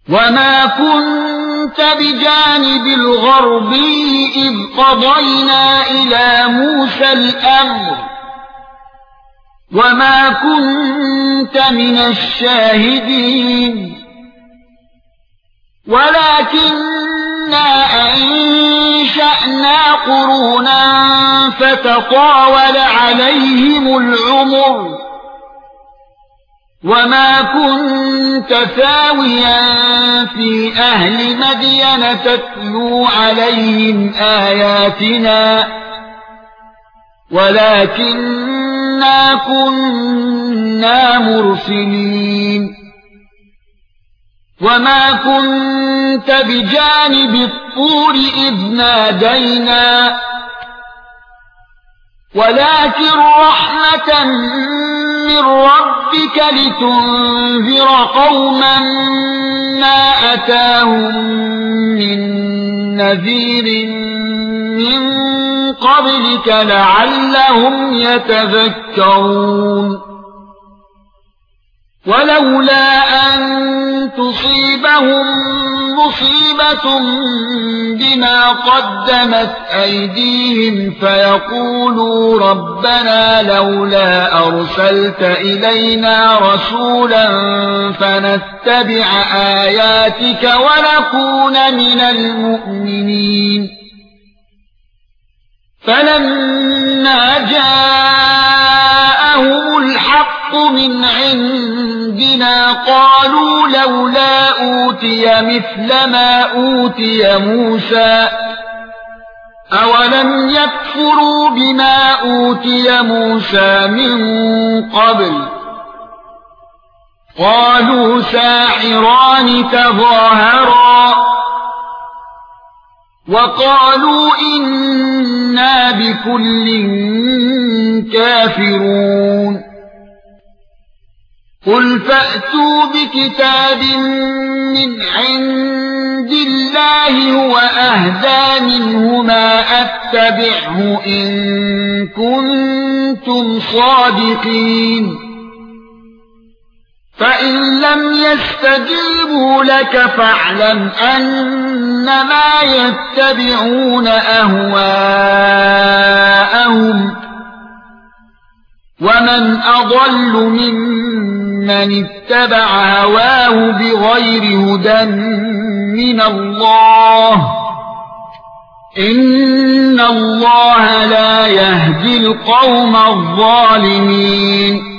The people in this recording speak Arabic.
وما كنت بجانب الغربي إذ قضينا إلى موسى الأمر وما كنت من الشاهدين ولكننا أنشأنا قرونا فتطاول عليهم العمر وما كنت ثاويا في أهل مدين تتلو عليهم آياتنا ولكننا كنا مرسلين وما كنت بجانب الطور إذ نادينا ولكن رحمة من ربك لتنذر قوما ما أتاهم من نذير من قبلك لعلهم يتذكرون ولولا أن تصيبهم مصيبة بما قدمت أيديهم فيقولوا ربنا لولا أرسلت إلينا رسولا فنتبع آياتك ونكون من المؤمنين فلما جاءهم الحق من عندنا قالوا لولا أوتي مثل ما أوتي موسى أولم يكفروا بما أوتي موسى من قبل قالوا ساحران تظاهرا وقالوا إنا بكل كافرون قل فأتوا بكتاب من عند الله هو أهدى منهما أتبعه إن كنتم صادقين فإن لم يستجيبوا لك فاعلم أنما يتبعون أهواءهم ومن أضل ممن اتبع هواه بغير هدى من الله إن الله لا يهدي القوم الظالمين